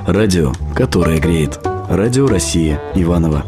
Радио, которое греет. Радио Россия Иваново.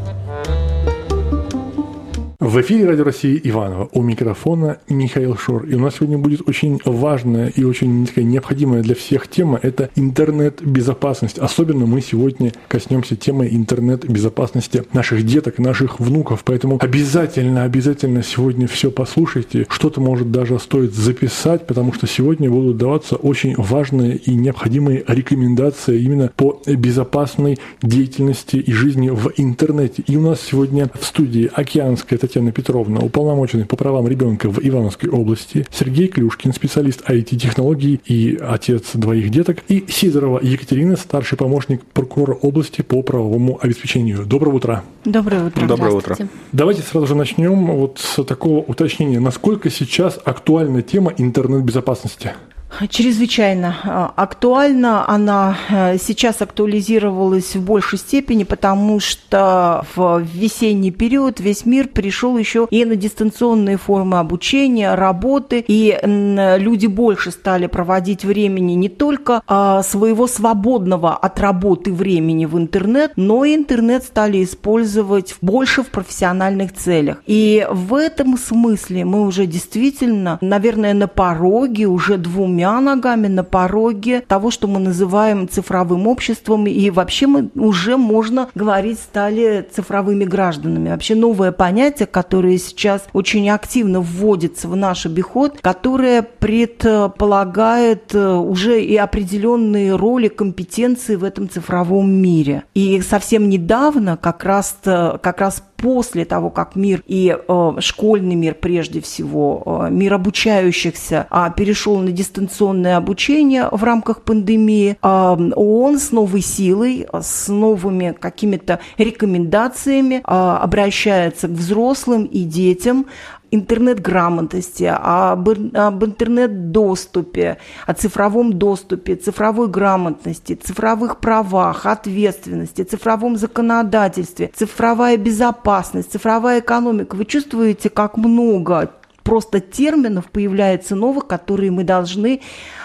В эфире Радио России Иваново. У микрофона Михаил Шор. И у нас сегодня будет очень важная и очень необходимая для всех тема – это интернет-безопасность. Особенно мы сегодня коснемся темы интернет-безопасности наших деток, наших внуков. Поэтому обязательно сегодня все послушайте. Что-то, может, даже стоит записать, потому что сегодня будут даваться очень важные и необходимые рекомендации именно по безопасной деятельности и жизни в интернете. И у нас сегодня в студии Океанская Татьяна Петровна, уполномоченный по правам ребенка в Ивановской области, Сергей Клюшкин, специалист IT-технологий и отец двоих деток, и Сидорова Екатерина, старший помощник прокурора области по правовому обеспечению. Доброе утро. Доброе утро. Доброе утро. Давайте сразу же начнем вот с такого уточнения. Насколько сейчас актуальна тема интернет-безопасности? Чрезвычайно актуальна. Она сейчас актуализировалась в большей степени, потому что в весенний период весь мир перешел еще и на дистанционные формы обучения, работы, и люди больше стали проводить времени не только своего свободного от работы времени в интернет, но и интернет стали использовать больше в профессиональных целях. И в этом смысле мы уже действительно, наверное, на пороге, уже двумя ногами на пороге того, что мы называем цифровым обществом, и вообще мы уже, можно говорить, стали цифровыми гражданами. Вообще новое понятие, которое сейчас очень активно вводится в наш обиход, которое предполагает уже и определенные роли, компетенции в этом цифровом мире. И совсем недавно, как раз после того, как мир и школьный мир, прежде всего, мир обучающихся перешел на дистанционное обучение в рамках пандемии, ООН с новой силой, с новыми какими-то рекомендациями обращается к взрослым и детям, интернет-грамотности, об интернет-доступе, о цифровом доступе, цифровой грамотности, цифровых правах, ответственности, цифровом законодательстве, цифровая безопасность, цифровая экономика. Вы чувствуете, как много просто терминов появляется новых, которые мы должны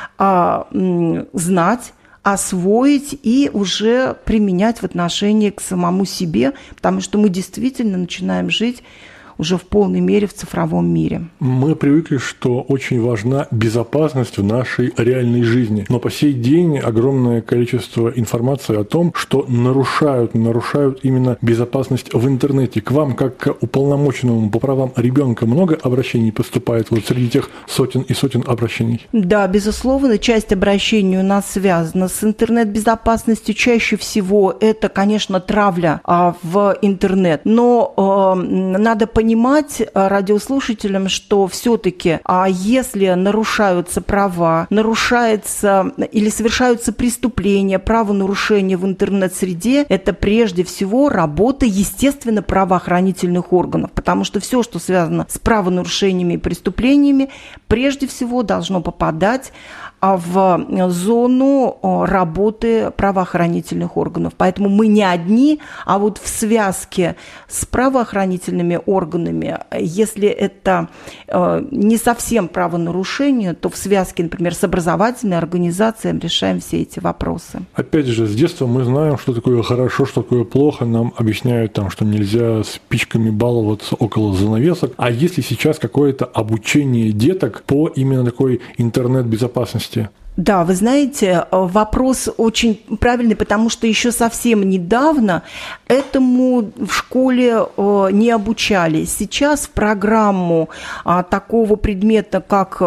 знать, освоить и уже применять в отношении к самому себе, потому что мы действительно начинаем жить уже в полной мере в цифровом мире. Мы привыкли, что очень важна безопасность в нашей реальной жизни. Но по сей день огромное количество информации о том, что нарушают именно безопасность в интернете. К вам, как к уполномоченному по правам ребенка, много обращений поступает вот среди тех сотен и сотен обращений? Да, безусловно, часть обращений у нас связана с интернет-безопасностью. Чаще всего это, конечно, травля в интернет. Но надо понимать радиослушателям, что все-таки, если нарушаются права, нарушается или совершаются преступления, правонарушения в интернет-среде, это прежде всего работа, естественно, правоохранительных органов, потому что все, что связано с правонарушениями и преступлениями, прежде всего должно попадать в зону работы правоохранительных органов. Поэтому мы не одни, а вот в связке с правоохранительными органами, если это не совсем правонарушение, то в связке, например, с образовательной организацией решаем все эти вопросы. Опять же, с детства мы знаем, что такое хорошо, что такое плохо. Нам объясняют, что нельзя спичками баловаться около занавесок. А если сейчас какое-то обучение деток по именно такой интернет-безопасности? Да, вы знаете, вопрос очень правильный, потому что еще совсем недавно этому в школе не обучали. Сейчас в программу такого предмета, как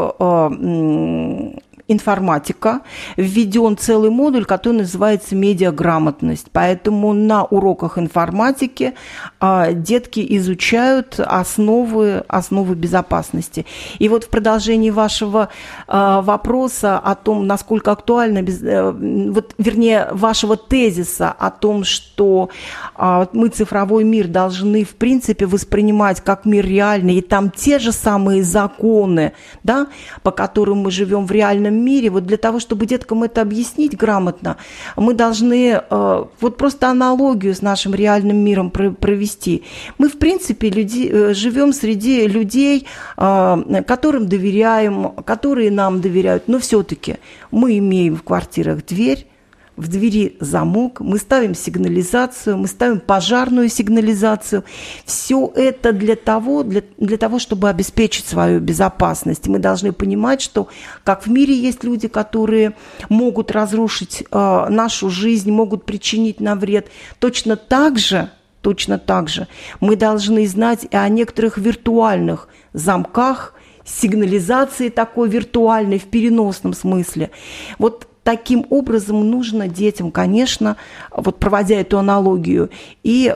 информатика, введен целый модуль, который называется медиаграмотность. Поэтому на уроках информатики детки изучают основы безопасности. И вот в продолжении вашего вопроса о том, насколько актуально, вашего тезиса о том, что мы цифровой мир должны, в принципе, воспринимать как мир реальный, и там те же самые законы, да, по которым мы живем в реальном мире. Вот для того, чтобы деткам это объяснить грамотно, мы должны вот просто аналогию с нашим реальным миром провести. Мы, в принципе, живем среди людей, которым доверяем, которые нам доверяют, но все-таки мы имеем в квартирах дверь, в двери замок, мы ставим сигнализацию, мы ставим пожарную сигнализацию. Все это для того, чтобы обеспечить свою безопасность. Мы должны понимать, что как в мире есть люди, которые могут разрушить нашу жизнь, могут причинить нам вред, точно так же мы должны знать и о некоторых виртуальных замках, сигнализации такой виртуальной в переносном смысле. Вот таким образом нужно детям, конечно, вот проводя эту аналогию, и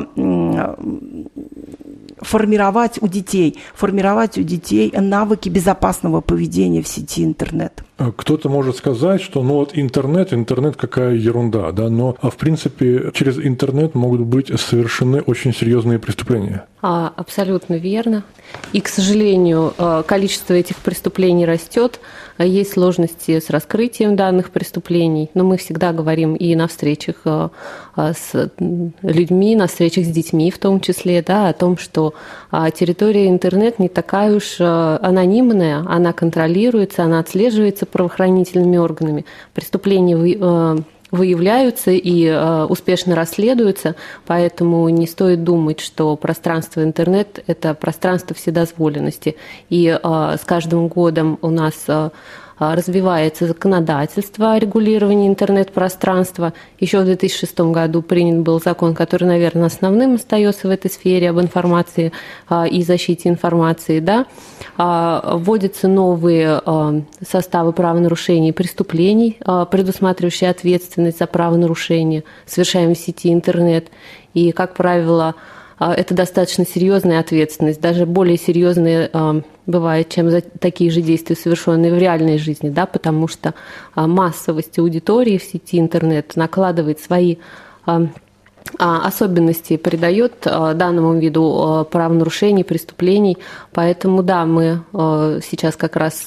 формировать у детей навыки безопасного поведения в сети интернет. Кто-то может сказать, что интернет какая ерунда, да, но в принципе через интернет могут быть совершены очень серьезные преступления. Абсолютно верно. И, к сожалению, количество этих преступлений растет. Есть сложности с раскрытием данных преступлений, но мы всегда говорим и на встречах с людьми, на встречах с детьми в том числе, да, о том, что территория интернет не такая уж анонимная, она контролируется, она отслеживается правоохранительными органами. Преступления выявляются и успешно расследуются, поэтому не стоит думать, что пространство интернет – это пространство вседозволенности. И с каждым годом у нас развивается законодательство о регулировании интернет-пространства. Еще в 2006 году принят был закон, который, наверное, основным остается в этой сфере, об информации и защите информации. Да? Вводятся новые составы правонарушений и преступлений, предусматривающие ответственность за правонарушения, совершаемые в сети интернет. И, как правило, это достаточно серьезная ответственность, даже более серьезная бывает, чем за такие же действия, совершенные в реальной жизни, да, потому что массовость аудитории в сети интернет накладывает свои особенности, придает данному виду правонарушений, преступлений. Поэтому, да, мы сейчас как раз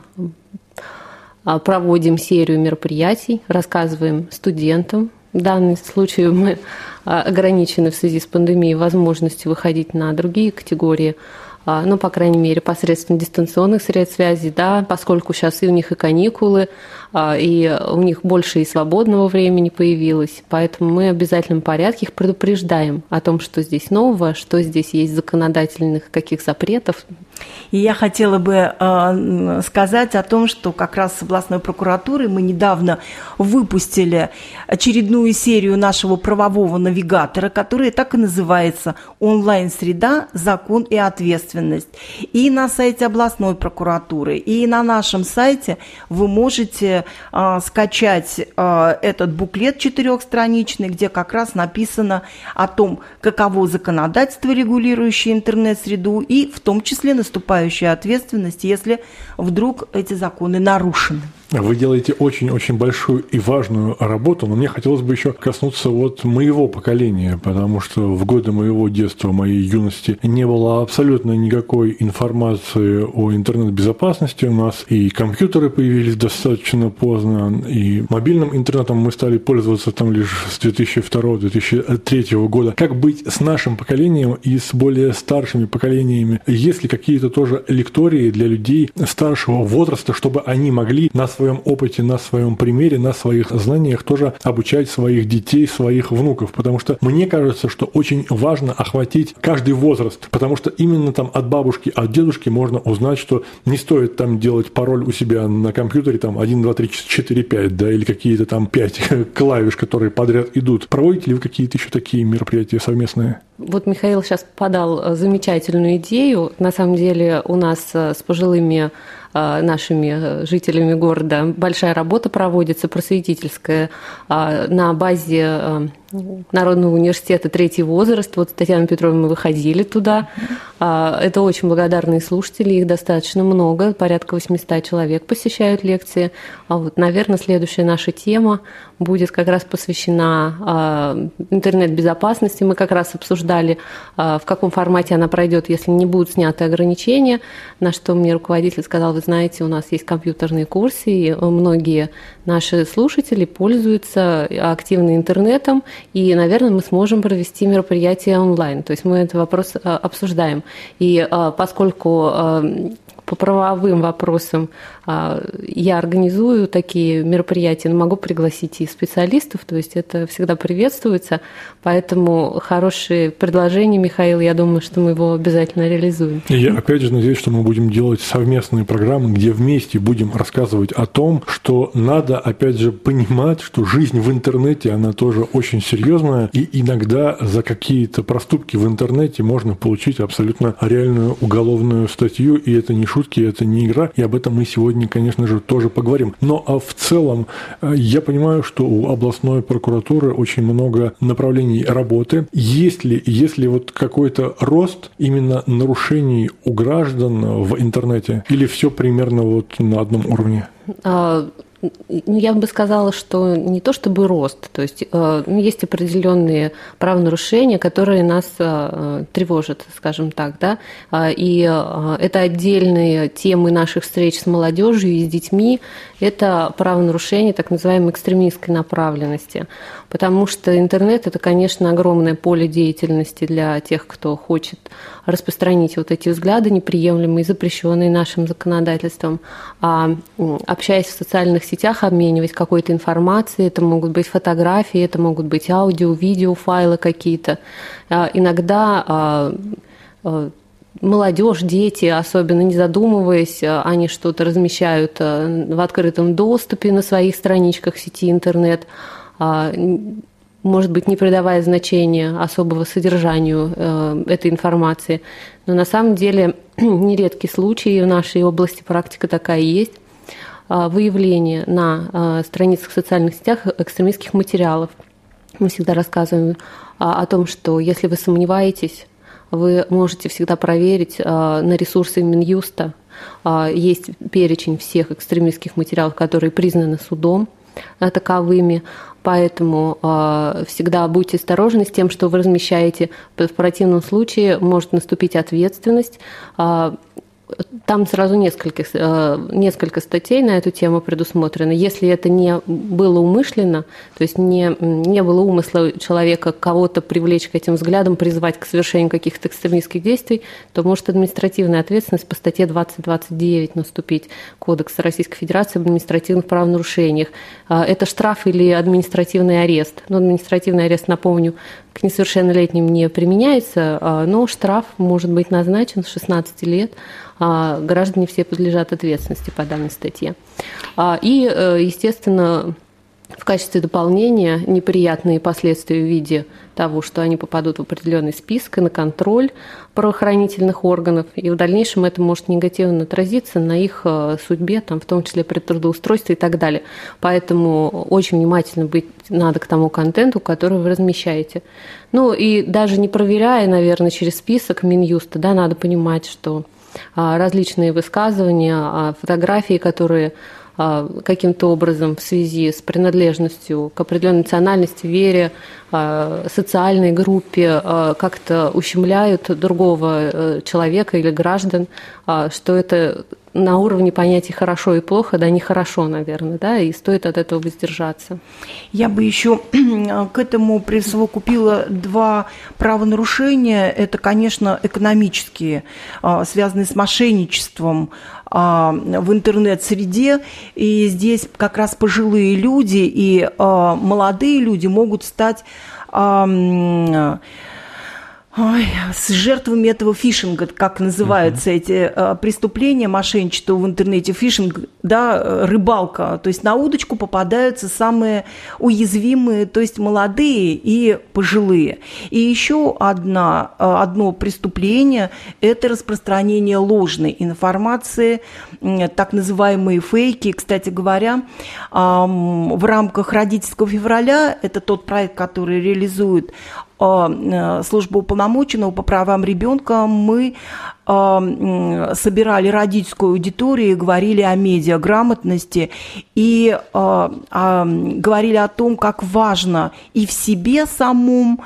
проводим серию мероприятий, рассказываем студентам. В данном случае мы ограничены в связи с пандемией возможностью выходить на другие категории, по крайней мере, посредством дистанционных средств связи, да, поскольку сейчас и у них и каникулы, и у них больше и свободного времени появилось. Поэтому мы в обязательном порядке их предупреждаем о том, что здесь нового, что здесь есть законодательных каких запретов. И я хотела бы сказать о том, что как раз с областной прокуратурой мы недавно выпустили очередную серию нашего правового навигатора, которая так и называется «Онлайн-среда, закон и ответственность». И на сайте областной прокуратуры, и на нашем сайте вы можете скачать этот буклет 4-страничный, где как раз написано о том, каково законодательство, регулирующее интернет-среду, и в том числе наступающая ответственность, если вдруг эти законы нарушены. Вы делаете очень-очень большую и важную работу, но мне хотелось бы еще коснуться моего поколения, потому что в годы моего детства, моей юности не было абсолютно никакой информации о интернет-безопасности. У нас и компьютеры появились достаточно поздно, и мобильным интернетом мы стали пользоваться там лишь с 2002-2003 года. Как быть с нашим поколением и с более старшими поколениями? Есть ли какие-то тоже лектории для людей старшего возраста, чтобы они могли на своем опыте, на своем примере, на своих знаниях тоже обучать своих детей, своих внуков? Потому что мне кажется, что очень важно охватить каждый возраст, потому что именно там от бабушки, от дедушки можно узнать, что не стоит там делать пароль у себя на компьютере там 1, 2, 3, 4, 5, да, или какие-то там 5 клавиш, которые подряд идут. Проводите ли вы какие-то еще такие мероприятия совместные? Вот Михаил сейчас подал замечательную идею. На самом деле у нас с пожилыми нашими жителями города большая работа проводится, просветительская, на базе Народного университета «Третий возраст». Вот с Татьяной Петровной мы выходили туда. Это очень благодарные слушатели, их достаточно много, порядка 800 человек посещают лекции. Наверное, следующая наша тема будет как раз посвящена интернет-безопасности. Мы как раз обсуждали, в каком формате она пройдет, если не будут сняты ограничения, на что мне руководитель сказал: вы знаете, у нас есть компьютерные курсы, и многие наши слушатели пользуются активно интернетом, и, наверное, мы сможем провести мероприятие онлайн. То есть мы этот вопрос обсуждаем. И поскольку по правовым вопросам я организую такие мероприятия, но могу пригласить и специалистов, то есть это всегда приветствуется. Поэтому хорошие предложения, Михаил, я думаю, что мы его обязательно реализуем. И я опять же надеюсь, что мы будем делать совместные программы, где вместе будем рассказывать о том, что надо, опять же, понимать, что жизнь в интернете, она тоже очень серьезная, и иногда за какие-то проступки в интернете можно получить абсолютно реальную уголовную статью, и это не шутки, это не игра, и об этом мы сегодня, конечно же, тоже поговорим. Но в целом я понимаю, что у областной прокуратуры очень много направлений работы. Есть ли вот какой-то рост именно нарушений у граждан в интернете, или все примерно вот на одном уровне? Я бы сказала, что не то чтобы рост, то есть есть определенные правонарушения, которые нас тревожат, скажем так, да, и это отдельные темы наших встреч с молодежью и с детьми, это правонарушения так называемой экстремистской направленности, потому что интернет – это, конечно, огромное поле деятельности для тех, кто хочет распространить вот эти взгляды неприемлемые, запрещенные нашим законодательством, общаясь в социальных сетях, обмениваясь какой-то информацией, это могут быть фотографии, это могут быть аудио, видео, файлы какие-то. Иногда молодежь, дети, особенно не задумываясь, они что-то размещают в открытом доступе на своих страничках в сети интернет, может быть, не придавая значения особого содержанию этой информации. Но на самом деле нередкий случай, и в нашей области практика такая есть, выявление на страницах в социальных сетях экстремистских материалов. Мы всегда рассказываем о том, что если вы сомневаетесь, вы можете всегда проверить на ресурсе Минюста. Есть перечень всех экстремистских материалов, которые признаны судом таковыми. Поэтому всегда будьте осторожны с тем, что вы размещаете. В противном случае может наступить ответственность. Там сразу несколько статей на эту тему предусмотрено. Если это не было умышленно, то есть не было умысла человека кого-то привлечь к этим взглядам, призвать к совершению каких-то экстремистских действий, то может административная ответственность по статье 2029 наступить Кодекса Российской Федерации об административных правонарушениях. Это штраф или административный арест. Но административный арест, напомню, к несовершеннолетним не применяется, но штраф может быть назначен с 16 лет. Граждане все подлежат ответственности по данной статье. И, естественно, в качестве дополнения неприятные последствия в виде того, что они попадут в определенный список и на контроль правоохранительных органов, и в дальнейшем это может негативно отразиться на их судьбе, там, в том числе при трудоустройстве и так далее. Поэтому очень внимательно быть надо к тому контенту, который вы размещаете. Ну и даже не проверяя, наверное, через список Минюста, да, надо понимать, что различные высказывания, фотографии, которые каким-то образом в связи с принадлежностью к определенной национальности, вере, социальной группе как-то ущемляют другого человека или граждан, что это на уровне понятий «хорошо» и «плохо», да, нехорошо, наверное, да, и стоит от этого воздержаться. Я бы еще к этому присовокупила два правонарушения. Это, конечно, экономические, связанные с мошенничеством в интернет-среде. И здесь как раз пожилые люди и молодые люди могут стать с жертвами этого фишинга, как называются эти преступления, мошенничество в интернете, фишинг, да, рыбалка. То есть на удочку попадаются самые уязвимые, то есть молодые и пожилые. И еще одно преступление – это распространение ложной информации, так называемые фейки. Кстати говоря, в рамках «Родительского февраля» – это тот проект, который реализует служба уполномоченного по правам ребенка, мы собирали родительскую аудиторию и говорили о медиаграмотности и говорили о том, как важно и в себе самом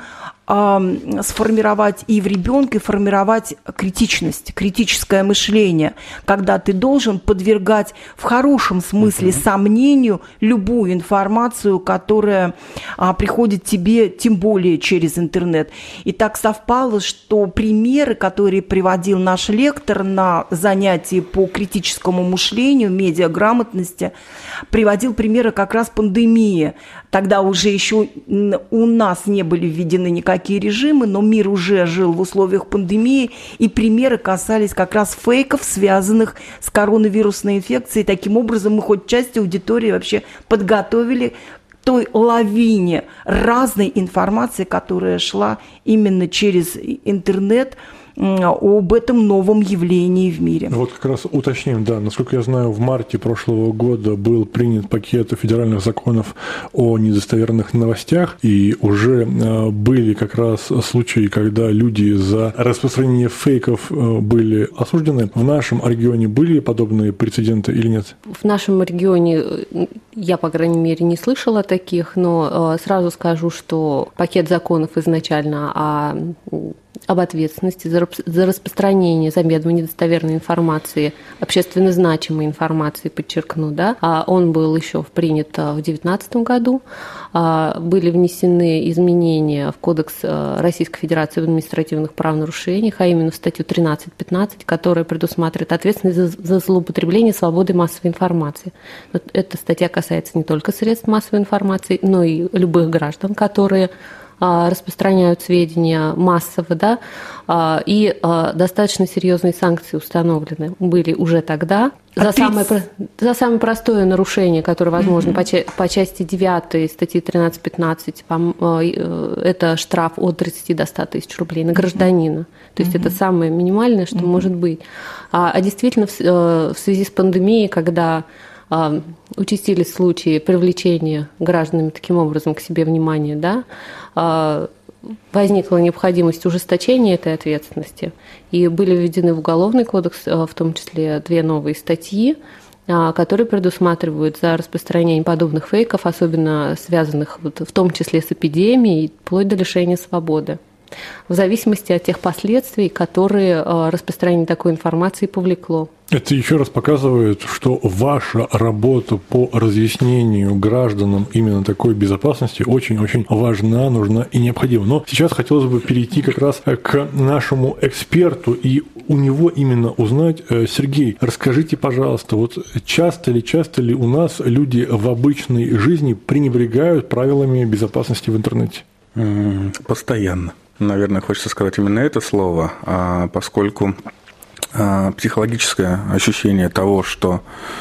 сформировать и в ребенке формировать критичность, критическое мышление, когда ты должен подвергать в хорошем смысле сомнению любую информацию, которая приходит тебе, тем более через интернет. И так совпало, что примеры, которые приводил наш лектор на занятии по критическому мышлению, медиаграмотности, приводил примеры как раз пандемии. Тогда уже еще у нас не были введены никакие режимы, но мир уже жил в условиях пандемии, и примеры касались как раз фейков, связанных с коронавирусной инфекцией. Таким образом, мы хоть часть аудитории вообще подготовили к той лавине разной информации, которая шла именно через интернет, об этом новом явлении в мире. Вот как раз уточним, да, насколько я знаю, в марте прошлого года был принят пакет федеральных законов о недостоверных новостях, и уже были как раз случаи, когда люди за распространение фейков были осуждены. В нашем регионе были подобные прецеденты или нет? В нашем регионе я, по крайней мере, не слышала таких, но сразу скажу, что пакет законов изначально об ответственности за распространение, замедление недостоверной информации, общественно значимой информации, подчеркну, да, он был еще принят в 2019 году. Были внесены изменения в Кодекс Российской Федерации об административных правонарушениях, а именно в статью 13.15, которая предусматривает ответственность за злоупотребление свободой массовой информации. Эта статья касается не только средств массовой информации, но и любых граждан, которые распространяют сведения массово, да, и достаточно серьезные санкции установлены были уже тогда. За самое простое нарушение, которое возможно по части 9 статьи 13.15, это штраф от 30 до 100 тысяч рублей на гражданина. То есть это самое минимальное, что может быть. А действительно в связи с пандемией, когда участились случаи привлечения гражданами таким образом к себе внимания, да, возникла необходимость ужесточения этой ответственности, и были введены в Уголовный кодекс в том числе 2 новые статьи, которые предусматривают за распространение подобных фейков, особенно связанных в том числе с эпидемией, вплоть до лишения свободы, в зависимости от тех последствий, которые распространение такой информации повлекло. Это еще раз показывает, что ваша работа по разъяснению гражданам именно такой безопасности очень-очень важна, нужна и необходима. Но сейчас хотелось бы перейти как раз к нашему эксперту и у него именно узнать. Сергей, расскажите, пожалуйста, вот часто ли у нас люди в обычной жизни пренебрегают правилами безопасности в интернете? Постоянно. Наверное, хочется сказать именно это слово, поскольку психологическое ощущение того, что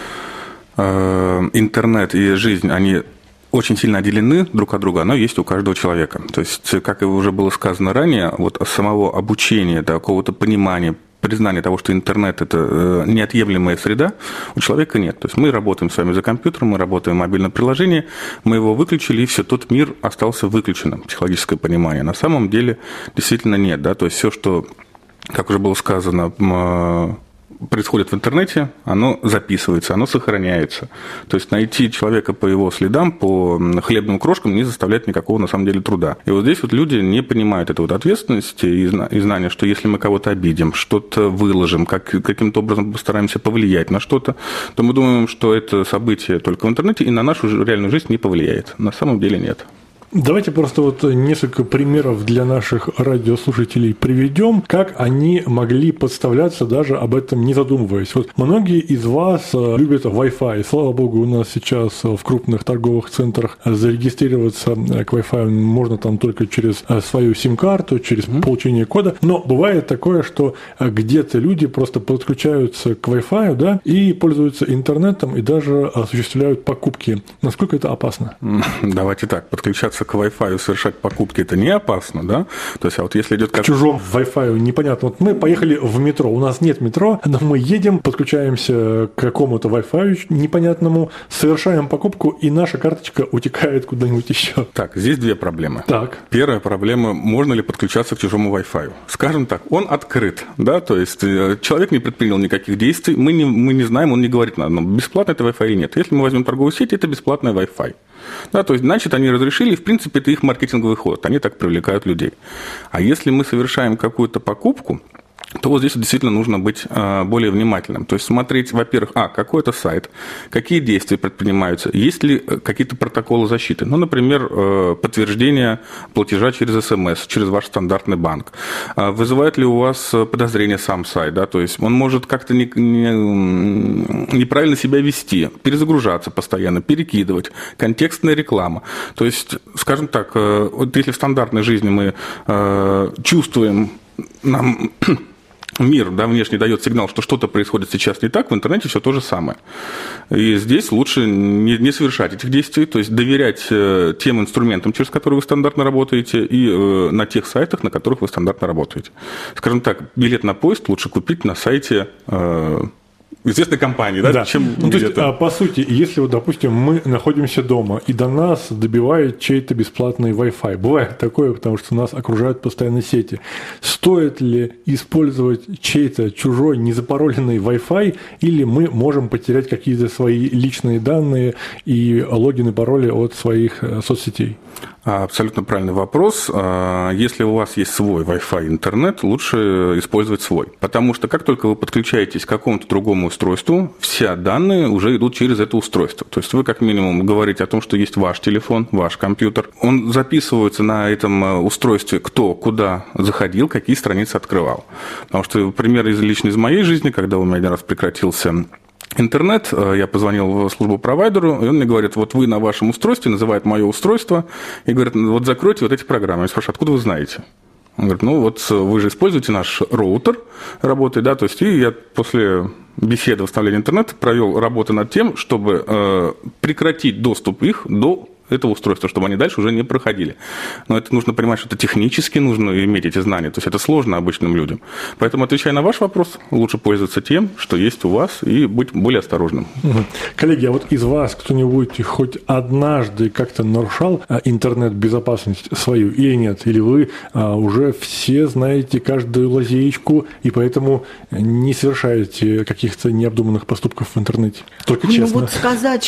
интернет и жизнь, они очень сильно отделены друг от друга, оно есть у каждого человека. То есть, как и уже было сказано ранее, вот самого обучения, до какого-то понимания, признание того, что интернет – это неотъемлемая среда, у человека нет. То есть мы работаем с вами за компьютером, мы работаем в мобильном приложении, мы его выключили, и все, тот мир остался выключенным, психологическое понимание. На самом деле действительно нет. Да? То есть все, что, как уже было сказано, происходит в интернете, оно записывается, оно сохраняется. То есть найти человека по его следам, по хлебным крошкам не заставляет никакого на самом деле труда. И вот здесь вот люди не понимают этой вот ответственности и знания, что если мы кого-то обидим, что-то выложим, каким-то образом постараемся повлиять на что-то, то мы думаем, что это событие только в интернете и на нашу реальную жизнь не повлияет. На самом деле нет. Давайте просто вот несколько примеров для наших радиослушателей приведем, как они могли подставляться, даже об этом не задумываясь. Вот многие из вас любят Wi-Fi. Слава богу, у нас сейчас в крупных торговых центрах зарегистрироваться к Wi-Fi можно там только через свою сим-карту, через получение кода. Но бывает такое, что где-то люди просто подключаются к Wi-Fi, да, и пользуются интернетом, и даже осуществляют покупки. Насколько это опасно? Давайте так, подключаться к Wi-Fi, совершать покупки, это не опасно, да? То есть, а вот если идет к чужому Wi-Fi непонятно. Вот мы поехали в метро, у нас нет метро, но мы едем, подключаемся к какому-то Wi-Fi непонятному, совершаем покупку, и наша карточка утекает куда-нибудь еще. Так, здесь 2 проблемы. Так. Первая проблема, можно ли подключаться к чужому Wi-Fi? Скажем так, он открыт, да, то есть человек не предпринял никаких действий, мы не знаем, он не говорит нам, бесплатно это Wi-Fi или нет. Если мы возьмем торговую сеть, это бесплатная Wi-Fi. Да, то есть, значит, они разрешили, и, в принципе, это их маркетинговый ход. Они так привлекают людей. А если мы совершаем какую-то покупку, то вот здесь действительно нужно быть более внимательным. То есть смотреть, во-первых, какой это сайт, какие действия предпринимаются, есть ли какие-то протоколы защиты. Ну, например, подтверждение платежа через СМС, через ваш стандартный банк. Вызывает ли у вас подозрение сам сайт, да, то есть он может как-то неправильно себя вести, перезагружаться постоянно, перекидывать, контекстная реклама. То есть, скажем так, вот если в стандартной жизни мы чувствуем, нам мир, да, внешне дает сигнал, что что-то происходит сейчас не так, в интернете все то же самое. И здесь лучше не совершать этих действий, то есть доверять тем инструментам, через которые вы стандартно работаете, и на тех сайтах, на которых вы стандартно работаете. Скажем так, билет на поезд лучше купить на сайте известной компании, да? Чем то есть, по сути, если, вот, допустим, мы находимся дома, и до нас добивает чей-то бесплатный Wi-Fi, бывает такое, потому что нас окружают постоянно сети, стоит ли использовать чей-то чужой незапароленный Wi-Fi, или мы можем потерять какие-то свои личные данные и логины, пароли от своих соцсетей? Абсолютно правильный вопрос. Если у вас есть свой Wi-Fi интернет, лучше использовать свой. Потому что как только вы подключаетесь к какому-то другому устройству, все данные уже идут через это устройство. То есть вы как минимум говорите о том, что есть ваш телефон, ваш компьютер. Он записывается на этом устройстве, кто куда заходил, какие страницы открывал. Потому что пример лично из моей жизни, когда у меня один раз прекратился интернет, я позвонил в службу провайдеру, и он мне говорит, вот вы на вашем устройстве, называет мое устройство, и говорит, вот закройте вот эти программы. Я спрашиваю, откуда вы знаете? Он говорит, ну вот вы же используете наш роутер, работает, да, то есть и я после беседы восстановления интернета провел работу над тем, чтобы прекратить доступ их до этого устройства, чтобы они дальше уже не проходили. Но это нужно понимать, что это технически нужно иметь эти знания, то есть это сложно обычным людям. Поэтому, отвечая на ваш вопрос, лучше пользоваться тем, что есть у вас, и быть более осторожным. Коллеги, а вот из вас кто-нибудь хоть однажды как-то нарушал интернет-безопасность свою или нет? Или вы уже все знаете каждую лазеечку, и поэтому не совершаете каких-то необдуманных поступков в интернете? Только честно. Ну вот сказать,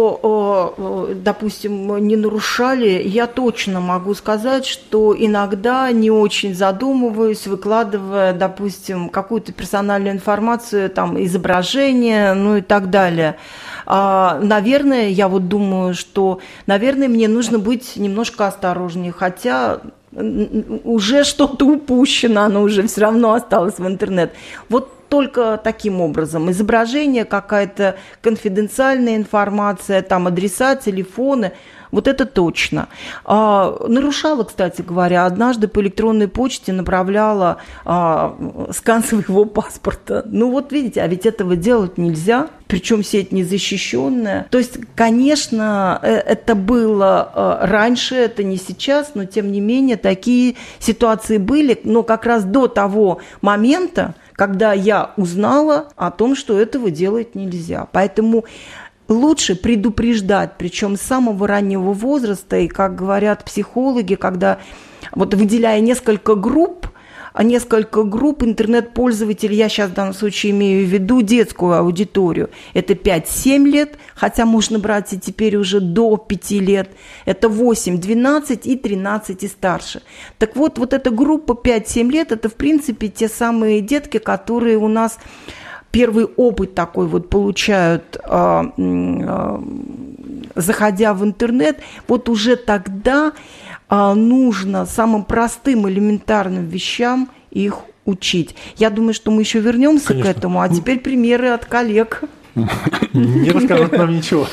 что, допустим, не нарушали, я точно могу сказать, что иногда не очень задумываюсь, выкладывая, допустим, какую-то персональную информацию, там, изображение, ну и так далее. Наверное, я вот думаю, что, наверное, мне нужно быть немножко осторожнее, хотя уже что-то упущено, оно уже все равно осталось в интернет. Вот только таким образом. Изображение, какая-то конфиденциальная информация, там адреса, телефоны, вот это точно. Нарушала, кстати говоря, однажды по электронной почте направляла скан своего паспорта. Ну вот видите, а ведь этого делать нельзя, причем сеть незащищенная. То есть, конечно, это было раньше, это не сейчас, но тем не менее такие ситуации были, но как раз до того момента, когда я узнала о том, что этого делать нельзя. Поэтому лучше предупреждать, причем с самого раннего возраста, и, как говорят психологи, когда вот выделяя несколько групп интернет-пользователей, я сейчас в данном случае имею в виду детскую аудиторию, это 5-7 лет, хотя можно брать и теперь уже до 5 лет, это 8, 12 и 13 и старше. Так вот, вот эта группа 5-7 лет, это в принципе те самые детки, которые у нас первый опыт такой вот получают, заходя в интернет, вот уже тогда нужно самым простым элементарным вещам их учить. Я думаю, что мы еще вернемся к этому, а теперь примеры от коллег. Не расскажут нам ничего.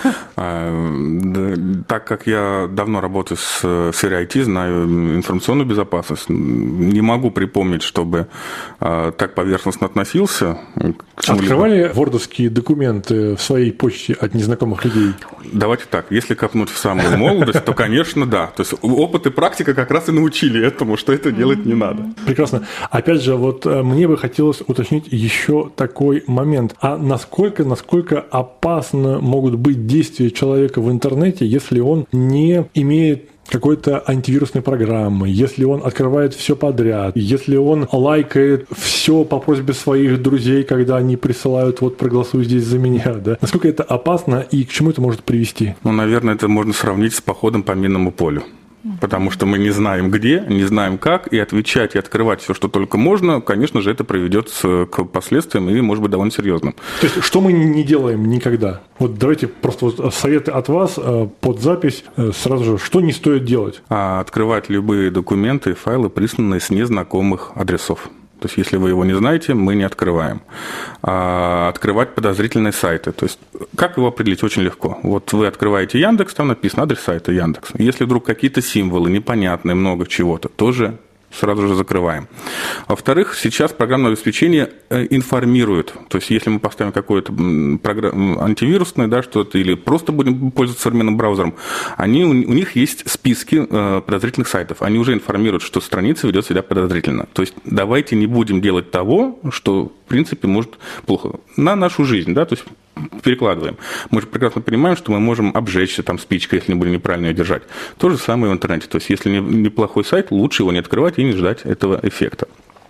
Так как я давно работаю в сфере IT, знаю информационную безопасность, не могу припомнить, чтобы так поверхностно относился к чему-либо. Открывали вордовские документы в своей почте от незнакомых людей? Давайте так, если копнуть в самую молодость, то, конечно, да. То есть опыт и практика как раз и научили этому, что это делать не надо. Прекрасно. Опять же, вот мне бы хотелось уточнить еще такой момент. А насколько человека, насколько опасно могут быть действия человека в интернете, если он не имеет какой-то антивирусной программы, если он открывает все подряд, если он лайкает все по просьбе своих друзей, когда они присылают «вот проголосуй здесь за меня», да? Насколько это опасно и к чему это может привести? Ну, наверное, это можно сравнить с походом по минному полю. Потому что мы не знаем где, не знаем как, и отвечать, и открывать все, что только можно, конечно же, это приведет к последствиям и, может быть, довольно серьезным. То есть, что мы не делаем никогда? Вот давайте просто вот советы от вас под запись сразу же. Что не стоит делать? Открывать любые документы и файлы, присланные с незнакомых адресов. То есть, если вы его не знаете, мы не открываем. Открывать подозрительные сайты. То есть, как его определить? Очень легко. Вот вы открываете Яндекс, там написано адрес сайта Яндекс. Если вдруг какие-то символы непонятные, много чего-то, тоже сразу же закрываем. Во-вторых, сейчас программное обеспечение информирует. То есть, если мы поставим какое-то антивирусное, да, что-то, или просто будем пользоваться современным браузером, у них есть списки подозрительных сайтов. Они уже информируют, что страница ведет себя подозрительно. То есть, давайте не будем делать того, что, в принципе, может плохо. На нашу жизнь, да, то есть, перекладываем. Мы же прекрасно понимаем, что мы можем обжечься там спичкой, если не будем неправильно ее держать. То же самое в интернете. То есть, если неплохой сайт, лучше его не открывать и не ждать этого эффекта.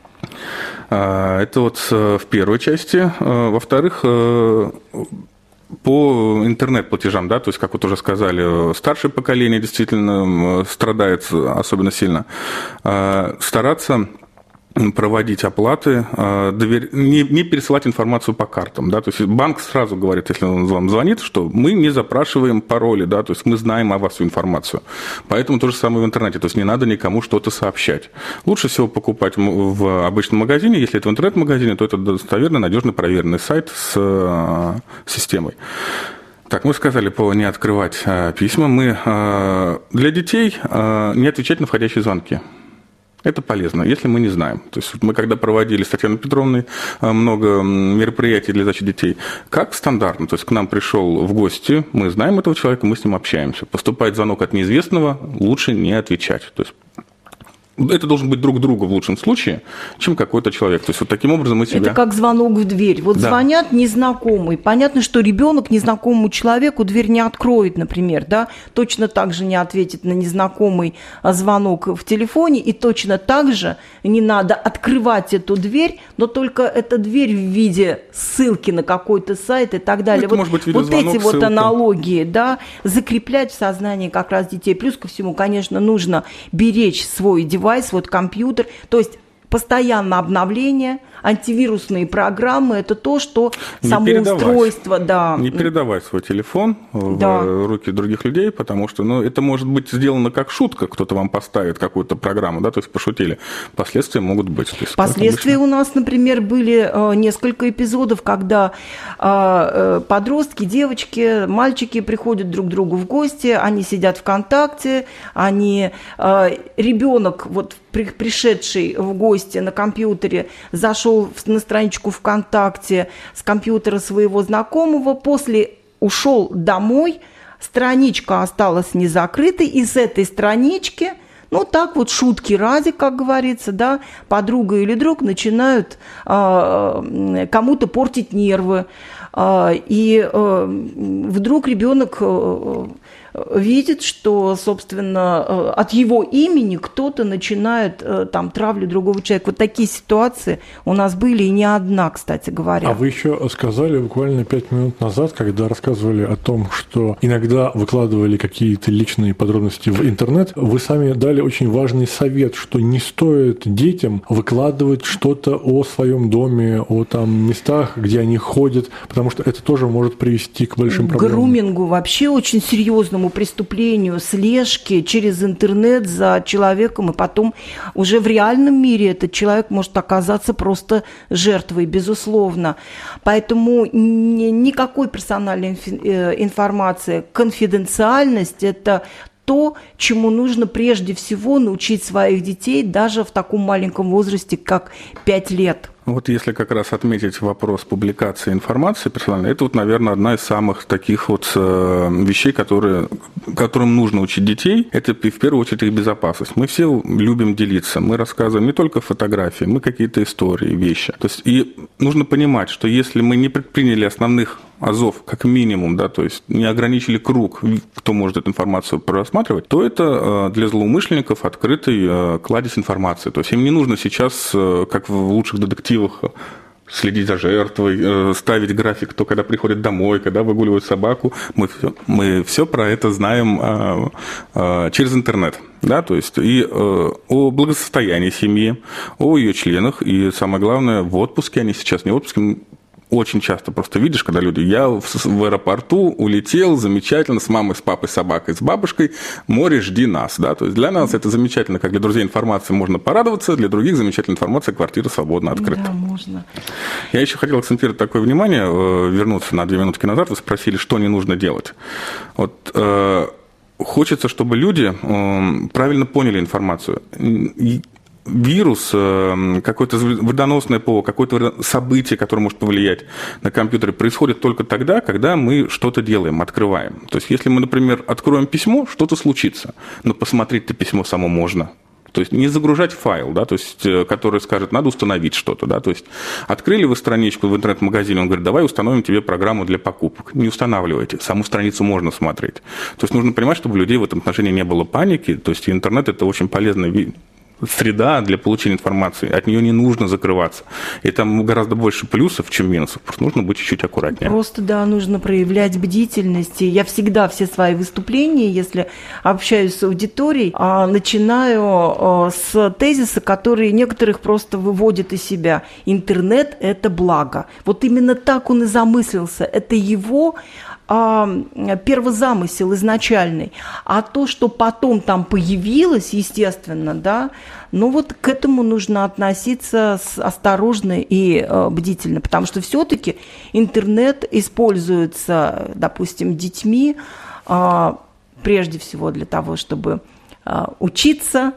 Это вот в первой части. Во-вторых, по интернет-платежам, да, то есть, как вот уже сказали, старшее поколение действительно страдает особенно сильно. Стараться проводить оплаты, не пересылать информацию по картам. Да? То есть банк сразу говорит, если он вам звонит, что мы не запрашиваем пароли, да? То есть мы знаем о вас всю информацию. Поэтому то же самое в интернете. То есть не надо никому что-то сообщать. Лучше всего покупать в обычном магазине. Если это в интернет-магазине, то это достоверно, надежно проверенный сайт с системой. Так, мы сказали не открывать письма. Мы для детей не отвечать на входящие звонки. Это полезно, если мы не знаем. То есть мы когда проводили с Татьяной Петровной много мероприятий для защиты детей, как стандартно, то есть к нам пришел в гости, мы знаем этого человека, мы с ним общаемся. Поступает звонок от неизвестного, лучше не отвечать. То есть это должен быть друг другу в лучшем случае, чем какой-то человек. То есть вот таким образом мы себя... Это как звонок в дверь. Вот да. Звонят незнакомые. Понятно, что ребенок незнакомому человеку дверь не откроет, например, да? Точно так же не ответит на незнакомый звонок в телефоне, и точно так же не надо открывать эту дверь, но только эта дверь в виде ссылки на какой-то сайт и так далее. Это, вот может быть, видеозвонок, эти вот аналогии, да, закреплять в сознании как раз детей. Плюс ко всему, конечно, нужно беречь свой девайс, вот компьютер, то есть постоянно обновление, антивирусные программы, это то, что само устройство, да. Не передавать свой телефон в руки других людей, потому что, это может быть сделано как шутка, кто-то вам поставит какую-то программу, да, то есть пошутили. Последствия могут быть. Последствия у нас, например, были несколько эпизодов, когда подростки, девочки, мальчики приходят друг к другу в гости, они сидят ВКонтакте, ребенок, вот пришедший в гости на компьютере, зашел на страничку ВКонтакте с компьютера своего знакомого, после ушел домой, страничка осталась не закрытой, и с этой странички, так вот шутки ради, как говорится, да, подруга или друг начинают кому-то портить нервы, и вдруг ребенок видит, что, собственно, от его имени кто-то начинает там травлю другого человека. Вот такие ситуации у нас были, и не одна, кстати говоря. А вы еще сказали буквально 5 минут назад, когда рассказывали о том, что иногда выкладывали какие-то личные подробности в интернет, вы сами дали очень важный совет, что не стоит детям выкладывать что-то о своем доме, о там местах, где они ходят, потому что это тоже может привести к большим проблемам. К грумингу, вообще очень серьезному преступлению, слежке через интернет за человеком, и потом уже в реальном мире этот человек может оказаться просто жертвой, безусловно. Поэтому никакой персональной информации, конфиденциальность – это то, чему нужно прежде всего научить своих детей даже в таком маленьком возрасте, как 5 лет. Вот если как раз отметить вопрос публикации информации персональной, это вот, наверное, одна из самых таких вот вещей, которым нужно учить детей. Это в первую очередь их безопасность. Мы все любим делиться, мы рассказываем не только фотографии, мы какие-то истории, вещи. То есть и нужно понимать, что если мы не предприняли основных азов, как минимум, да, то есть не ограничили круг, кто может эту информацию просматривать, то это для злоумышленников открытый кладезь информации. То есть им не нужно сейчас, как в лучших детективах, следить за жертвой, ставить график, кто когда приходит домой, когда выгуливают собаку. Мы все про это знаем через интернет. Да, то есть и о благосостоянии семьи, о ее членах, и самое главное, в отпуске, они сейчас не в отпуске, очень часто просто видишь, когда люди, я в аэропорту улетел, замечательно, с мамой, с папой, с собакой, с бабушкой, море, жди нас. Да? То есть для нас это замечательно, как для друзей информации можно порадоваться, для других замечательная информация, квартира свободно открыта. Да, можно. Я еще хотел акцентировать такое внимание, вернуться на 2 минутки назад, вы спросили, что не нужно делать. Вот хочется, чтобы люди правильно поняли информацию. Вирус, какое-то вредоносное ПО, какое-то событие, которое может повлиять на компьютере, происходит только тогда, когда мы что-то делаем, открываем. То есть, если мы, например, откроем письмо, что-то случится, но посмотреть-то письмо само можно. То есть не загружать файл, да, то есть, который скажет, надо установить что-то. Да, то есть открыли вы страничку в интернет-магазине, он говорит, давай установим тебе программу для покупок. Не устанавливайте, саму страницу можно смотреть. То есть нужно понимать, чтобы у людей в этом отношении не было паники. То есть интернет – это очень полезный среда для получения информации, от нее не нужно закрываться. И там гораздо больше плюсов, чем минусов. Просто нужно быть чуть-чуть аккуратнее. Просто, да, нужно проявлять бдительность. И я всегда все свои выступления, если общаюсь с аудиторией, начинаю с тезиса, который некоторых просто выводит из себя. Интернет – это благо. Вот именно так он и замыслился. Это его первозамысел изначальный, а то, что потом там появилось, естественно, да, но вот к этому нужно относиться осторожно и бдительно, потому что все-таки интернет используется, допустим, детьми прежде всего для того, чтобы учиться,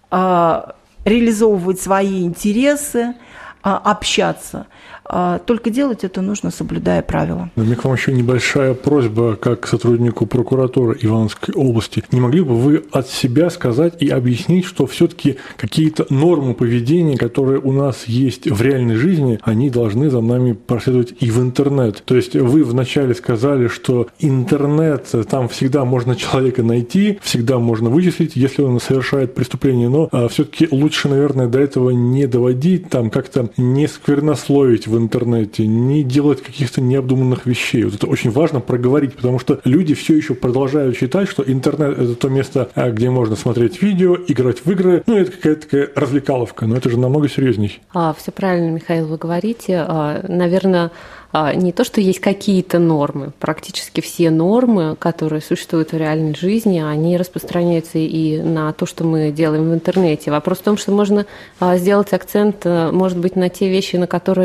реализовывать свои интересы, общаться. Только делать это нужно, соблюдая правила. У меня к вам еще небольшая просьба, как к сотруднику прокуратуры Ивановской области. Не могли бы вы от себя сказать и объяснить, что все-таки какие-то нормы поведения, которые у нас есть в реальной жизни, они должны за нами проследовать и в интернет? То есть вы вначале сказали, что интернет, там всегда можно человека найти, всегда можно вычислить, если он совершает преступление, но все-таки лучше, наверное, до этого не доводить, там как-то не сквернословить в интернете, не делать каких-то необдуманных вещей. Вот это очень важно проговорить, потому что люди все еще продолжают считать, что интернет – это то место, где можно смотреть видео, играть в игры, ну, это какая-то такая развлекаловка, но это же намного серьезней. Все правильно, Михаил, вы говорите. Наверное, не то, что есть какие-то нормы, практически все нормы, которые существуют в реальной жизни, они распространяются и на то, что мы делаем в интернете. Вопрос в том, что можно сделать акцент, может быть, на те вещи,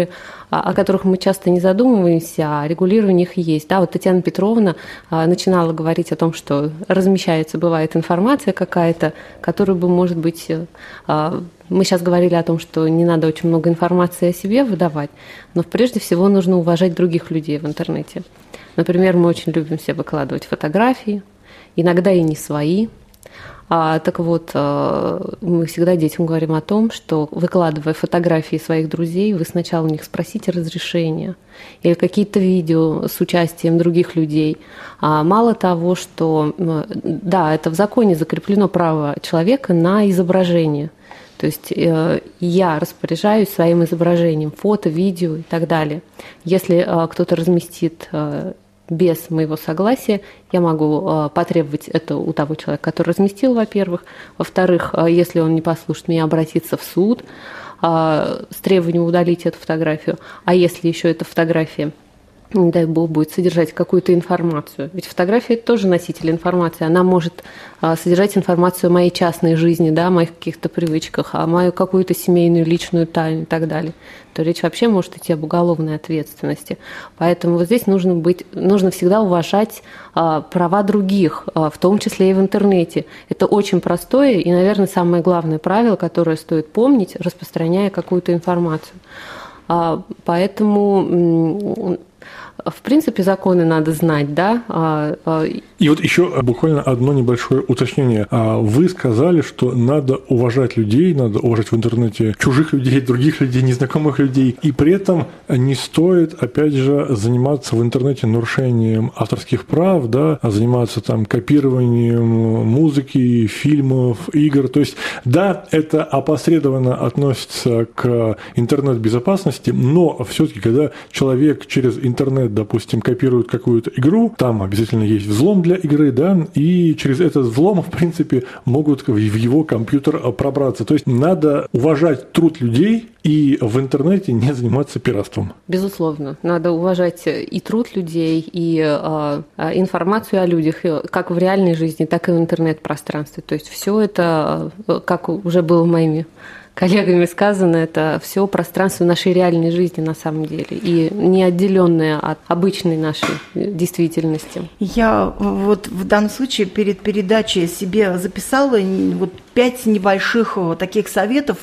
о которых мы часто не задумываемся, а регулирование их есть. Да, вот Татьяна Петровна начинала говорить о том, что размещается, бывает, информация какая-то, которую бы, может быть, мы сейчас говорили о том, что не надо очень много информации о себе выдавать, но прежде всего нужно уважать других людей в интернете. Например, мы очень любим себе выкладывать фотографии, иногда и не свои. Так вот, мы всегда детям говорим о том, что, выкладывая фотографии своих друзей, вы сначала у них спросите разрешения или какие-то видео с участием других людей. Мало того, что, да, это в законе закреплено право человека на изображение. То есть я распоряжаюсь своим изображением, фото, видео и так далее. Если кто-то разместит без моего согласия, я могу потребовать это у того человека, который разместил, во-первых. Во-вторых, если он не послушает меня, обратиться в суд с требованием удалить эту фотографию. А если еще эта фотография, не дай бог, будет содержать какую-то информацию. Ведь фотография – это тоже носитель информации. Она может содержать информацию о моей частной жизни, да, о моих каких-то привычках, о мою какую-то семейную, личную тайну и так далее. То речь вообще может идти об уголовной ответственности. Поэтому вот здесь нужно всегда уважать права других, в том числе и в интернете. Это очень простое и, наверное, самое главное правило, которое стоит помнить, распространяя какую-то информацию. Поэтому, в принципе, законы надо знать, да. И вот еще буквально одно небольшое уточнение. Вы сказали, что надо уважать людей, надо уважать в интернете чужих людей, других людей, незнакомых людей, и при этом не стоит, опять же, заниматься в интернете нарушением авторских прав, да, заниматься там копированием музыки, фильмов, игр. То есть, да, это опосредованно относится к интернет-безопасности, но все-таки, когда человек через интернет, допустим, копирует какую-то игру, там обязательно есть взлом для игры, да, и через этот взлом, в принципе, могут в его компьютер пробраться. То есть надо уважать труд людей и в интернете не заниматься пиратством. Безусловно. Надо уважать и труд людей, и информацию о людях, как в реальной жизни, так и в интернет-пространстве. То есть все это, как уже было моими коллегами сказано, это все пространство нашей реальной жизни на самом деле, и не отделенное от обычной нашей действительности. Я вот в данном случае перед передачей себе записала вот 5 небольших таких советов,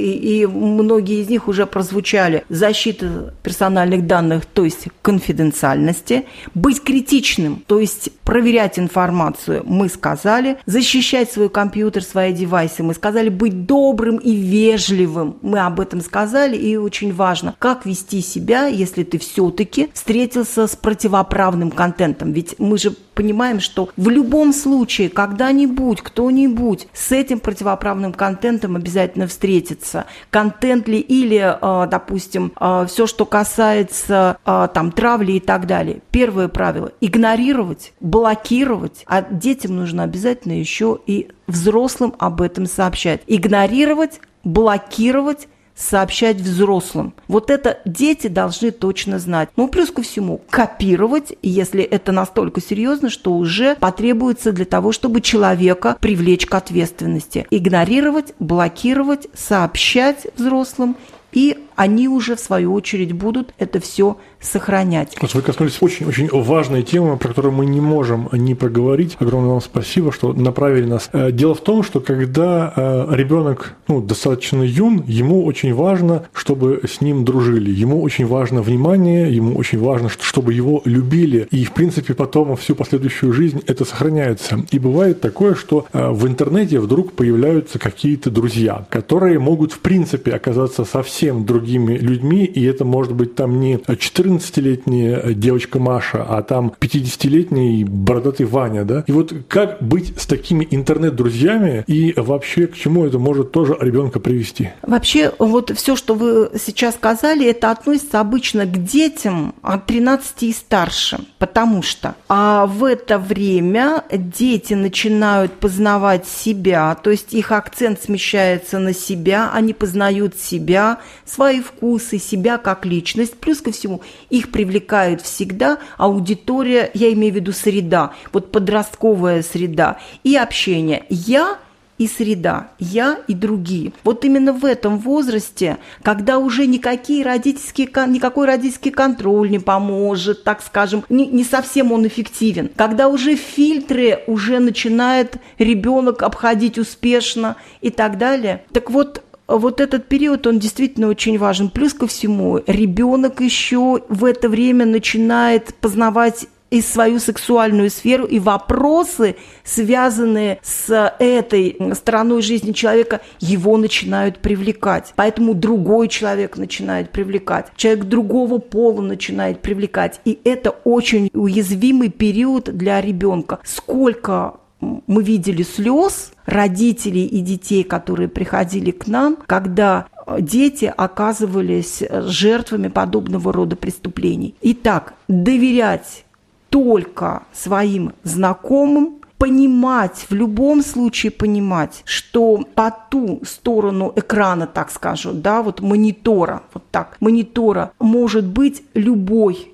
и многие из них уже прозвучали. Защита персональных данных, то есть конфиденциальности. Быть критичным, то есть проверять информацию, мы сказали. Защищать свой компьютер, свои девайсы, мы сказали. Быть добрым и вежливым, мы об этом сказали. И очень важно, как вести себя, если ты все-таки встретился с противоправным контентом. Ведь мы же понимаем, что в любом случае, когда-нибудь, кто-нибудь с этим противоправным контентом обязательно встретится. Контент ли или, допустим, все, что касается там травли и так далее. Первое правило – игнорировать, блокировать, а детям нужно обязательно еще и взрослым об этом сообщать. Игнорировать, блокировать, сообщать взрослым. Вот это дети должны точно знать. Ну, плюс ко всему, копировать, если это настолько серьезно, что уже потребуется для того, чтобы человека привлечь к ответственности. Игнорировать, блокировать, сообщать взрослым, и они уже, в свою очередь, будут это все сохранять. Вот вы коснулись очень-очень важной темы, про которую мы не можем не проговорить. Огромное вам спасибо, что направили нас. Дело в том, что когда ребенок достаточно юн, ему очень важно, чтобы с ним дружили. Ему очень важно внимание, ему очень важно, чтобы его любили. И, в принципе, потом всю последующую жизнь это сохраняется. И бывает такое, что в интернете вдруг появляются какие-то друзья, которые могут, в принципе, оказаться совсем другими людьми, и это может быть там не 14-летняя девочка Маша, а там 50-летний бородатый Ваня, да? И вот как быть с такими интернет-друзьями и вообще к чему это может тоже ребенка привести? Вообще, вот все, что вы сейчас сказали, это относится обычно к детям от 13 и старше, потому что в это время дети начинают познавать себя, то есть их акцент смещается на себя, они познают себя, свои вкусы, себя как личность. Плюс ко всему, их привлекает всегда аудитория, я имею в виду среда, вот подростковая среда и общение. Я и среда, я и другие. Вот именно в этом возрасте, когда уже никакой родительский контроль не поможет, так скажем, не совсем он эффективен, когда уже фильтры уже начинает ребенок обходить успешно и так далее. Так вот этот период, он действительно очень важен. Плюс ко всему, ребенок еще в это время начинает познавать и свою сексуальную сферу, и вопросы, связанные с этой стороной жизни человека, его начинают привлекать. Поэтому другой человек начинает привлекать, человек другого пола начинает привлекать. И это очень уязвимый период для ребенка. Сколько мы видели слез родителей и детей, которые приходили к нам, когда дети оказывались жертвами подобного рода преступлений. Итак, доверять только своим знакомым, понимать, в любом случае понимать, что по ту сторону экрана, так скажем, да, вот монитора, вот так, монитора может быть любой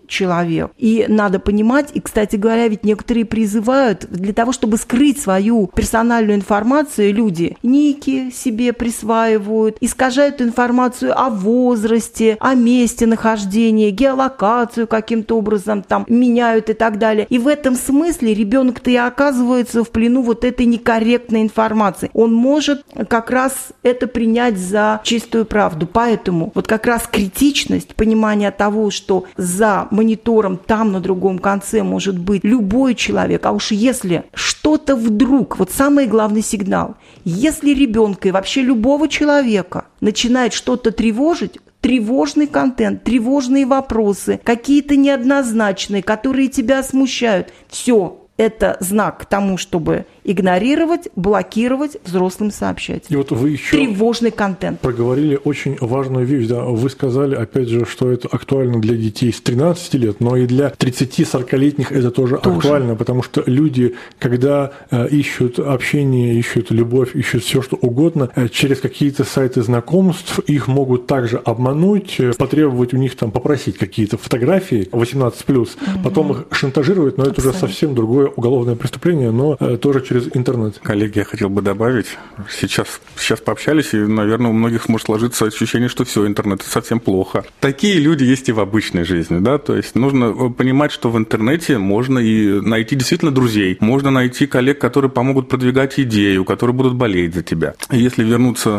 человек. И надо понимать, и, кстати говоря, ведь некоторые призывают для того, чтобы скрыть свою персональную информацию, люди ники себе присваивают, искажают информацию о возрасте, о месте нахождения, геолокацию каким-то образом там меняют и так далее. И в этом смысле ребенок-то и оказывается в плену вот этой некорректной информации. Он может как раз это принять за чистую правду. Поэтому вот как раз критичность, понимание того, что за монитором там на другом конце может быть любой человек, а уж если что-то вдруг, вот самый главный сигнал, если ребенка и вообще любого человека начинает что-то тревожить, тревожный контент, тревожные вопросы, какие-то неоднозначные, которые тебя смущают, все. Это знак к тому, чтобы игнорировать, блокировать, взрослым сообщать. И вот вы еще тревожный контент. Проговорили очень важную вещь. Да? Вы сказали, опять же, что это актуально для детей с 13 лет, но и для 30-40-летних это тоже актуально, потому что люди, когда ищут общение, ищут любовь, ищут все, что угодно, через какие-то сайты знакомств их могут также обмануть, потребовать у них там, попросить какие-то фотографии 18+, потом их шантажировать, но это уже совсем другое уголовное преступление, но тоже через интернет. Коллеги, я хотел бы добавить, сейчас пообщались, и, наверное, у многих может сложиться ощущение, что все, интернет совсем плохо. Такие люди есть и в обычной жизни, да, то есть нужно понимать, что в интернете можно и найти действительно друзей, можно найти коллег, которые помогут продвигать идею, которые будут болеть за тебя. И если вернуться,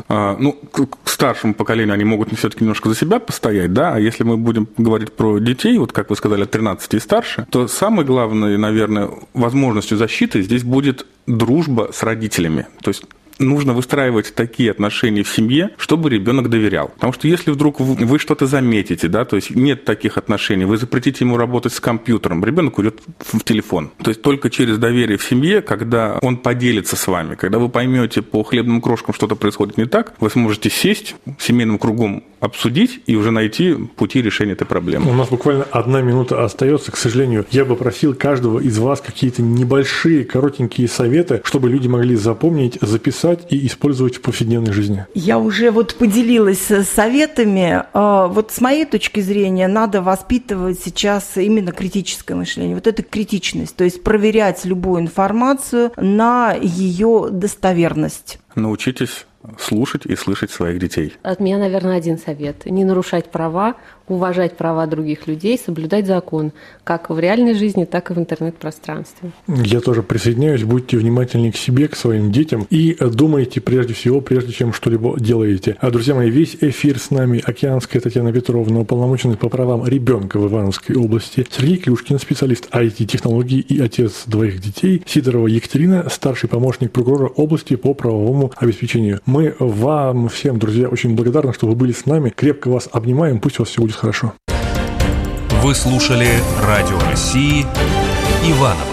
к старшему поколению, они могут все-таки немножко за себя постоять, да, а если мы будем говорить про детей, вот как вы сказали, от 13 и старше, то самой главной, наверное, возможностью защиты здесь будет дружба с родителями. То есть нужно выстраивать такие отношения в семье, чтобы ребенок доверял. Потому что если вдруг вы что-то заметите, да, то есть нет таких отношений, вы запретите ему работать с компьютером, ребенок уйдет в телефон. То есть только через доверие в семье, когда он поделится с вами, когда вы поймете по хлебным крошкам, что-то происходит не так, вы сможете сесть семейным кругом, обсудить и уже найти пути решения этой проблемы. У нас буквально 1 минута остается. К сожалению, я бы просил каждого из вас какие-то небольшие, коротенькие советы, чтобы люди могли запомнить, записать и использовать в повседневной жизни. Я уже поделилась советами. Вот с моей точки зрения надо воспитывать сейчас именно критическое мышление. Вот это критичность, то есть проверять любую информацию на ее достоверность. Научитесь слушать и слышать своих детей. От меня, наверное, один совет. Не нарушать права, уважать права других людей, соблюдать закон, как в реальной жизни, так и в интернет-пространстве. Я тоже присоединяюсь. Будьте внимательны к себе, к своим детям и думайте прежде всего, прежде чем что-либо делаете. А, друзья мои, весь эфир с нами Океанская Татьяна Петровна, уполномоченный по правам ребенка в Ивановской области, Сергей Клюшкин, специалист IT-технологий и отец 2 детей, Сидорова Екатерина, старший помощник прокурора области по правовому обеспечению. Мы вам всем, друзья, очень благодарны, что вы были с нами. Крепко вас обнимаем. Пусть у вас все будет хорошо. Вы слушали Радио России Иваново.